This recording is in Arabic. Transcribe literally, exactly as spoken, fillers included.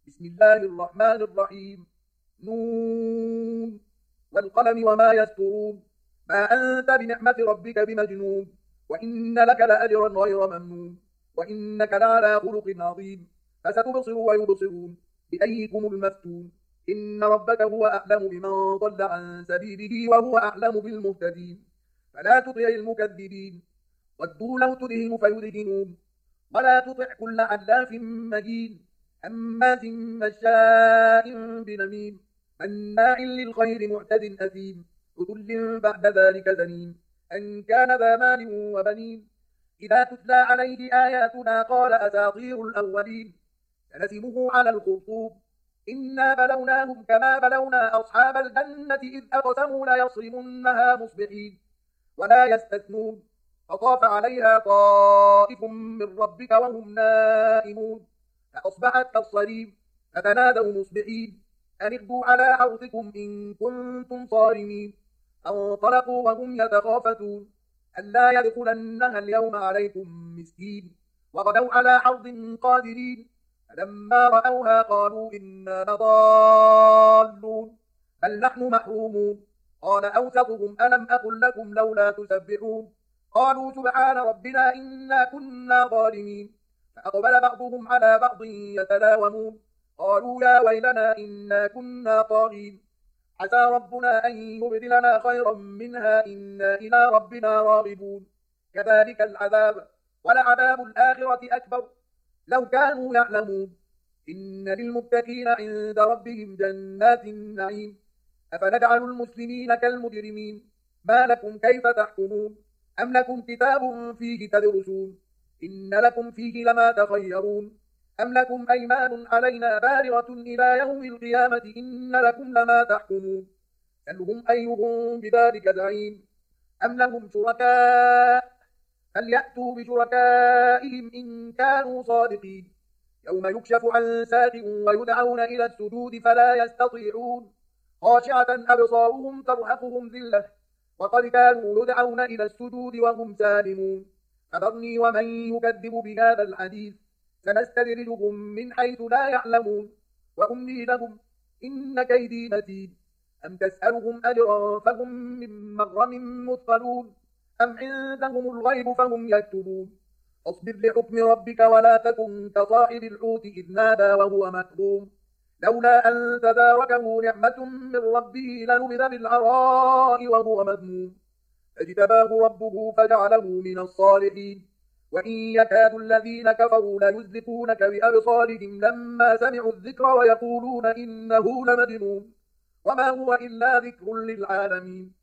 بسم الله الرحمن الرحيم. نون والقلم وما يسطرون. ما أنت بنعمة ربك بمجنون. وإن لك لأجرا غير ممنون. وإنك لعلى خلق عظيم. فستبصر ويبصرون بأيكم المفتون. إن ربك هو أعلم بمن ضل عن سبيله وهو أعلم بالمهتدين. فلا تطع المكذبين. ودوا لو تدهن فيدهنون. ولا تطع كل حلاف مهين هماز مشاء بنميم مناع للخير معتد أثيم عتل بعد ذلك زنيم أن كان ذا مال وبنين إذا تتلى عليه آياتنا قال أساطير الأولين سنسمه على الخرطوم إنا بلوناهم كما بلونا أصحاب الجنة إذ أقسموا ليصرمنها مصبحين ولا يستثنون فطاف عليها طائف من ربك وهم نائمون فأصبحت كالصريم فتنادوا مصبحين أن اغدوا على حرثكم إن كنتم صارمين فانطلقوا وهم يتخافتون ألا يدخلنها اليوم عليكم مسكين وغدوا على حرد قادرين فلما رأوها قالوا إنا لضالون بل نحن محرومون قال أوسطهم ألم أقل لكم لولا تسبحون قالوا سبحان ربنا إنا كنا ظالمين فأقبل بعضهم على بعض يتلاومون قالوا يا ويلنا إنا كنا طاغين عسى ربنا أن يبدلنا خيرا منها إنا إلى ربنا راغبون كذلك العذاب ولعذاب الآخرة أكبر لو كانوا يعلمون إن للمتقين عند ربهم جنات النعيم أفنجعل المسلمين كالمجرمين ما لكم كيف تحكمون أم لكم كتاب فيه تدرسون إن لكم فيه لما تخيرون أم لكم أيمان علينا بالغة إلى يوم القيامة إن لكم لما تحكمون سلهم أيهم بذلك زعيم أم لهم شركاء فليأتوا بشركائهم إن كانوا صادقين يوم يكشف عن ساق ويدعون إلى السجود فلا يستطيعون خاشعة أبصارهم ترهقهم ذلة وقد كانوا يدعون إلى السجود وهم سالمون فذرني ومن يكذب بهذا الحديث سنستدرجهم من حيث لا يعلمون وأملي لهم إن كيدي متين أم تسألهم أجرا فهم من مغرم مثقلون أم عندهم الغيب فهم يكتبون اصبر لحكم ربك ولا تكن كصاحب الحوت إذ نادى وهو مكظوم لولا أن تداركه نعمة من ربه لنبذ بالعراء وهو مذموم فاجتباه ربه فجعله من الصالحين وإن يكاد الذين كفروا ليزلقونك بأبصارهم لما سمعوا الذكر ويقولون إنه لمجنون وما هو إلا ذكر للعالمين